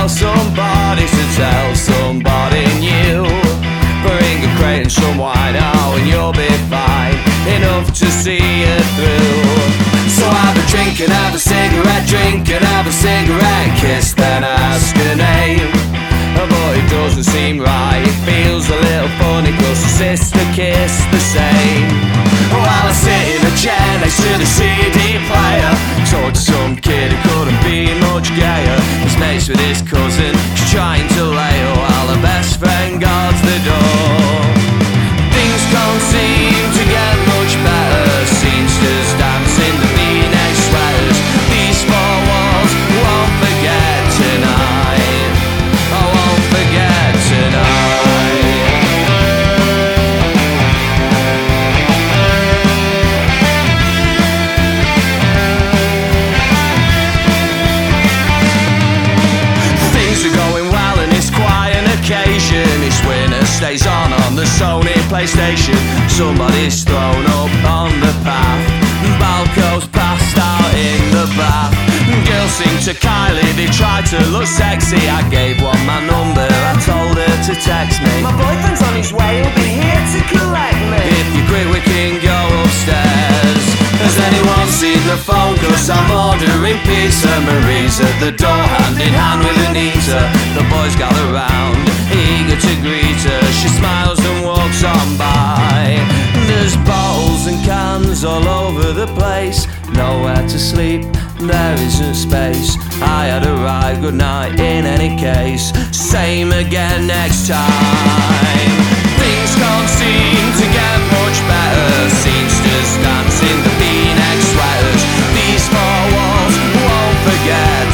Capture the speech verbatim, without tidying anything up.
tell somebody to tell somebody new. Bring a crate and some wine, oh, and you'll be fine, enough to see it through. So have a drink and have a cigarette, drink and have a cigarette, kiss then ask her name. But it doesn't seem right, it feels a little funny, cause the sister kissed the same. While I sit in a chair next to the C D player, talk to some kid who couldn't be much gayer. He's mates with his cousin, she's trying to lay her, while her best friend guards the door. Things can't seem to get much better, seamsters dancing the V-neck sweaters. These four walls won't forget tonight, I won't forget tonight. Things are going well and it's quite an occasion. It's winner stays on on the Sony PlayStation. Somebody's thrown up on the path, Balco's passed out in the bath. Girls sing to Kylie, they try to look sexy. I gave one my number, I told her to text me. My boyfriend's on his way, he'll be here to collect me. If you quit we can go upstairs. Has anyone seen the phone? Cause I'm ordering pizza. Marie's at the door, hand in hand with Anita. The boys gather round, eager to greet her. She smiles and walks on by. There's bottles and cans all over the place, nowhere to sleep, there isn't space. I had a ride, good night in any case, same again next time. Things can't seem to get much better, seamsters dancing the V-neck sweaters. These four walls won't forget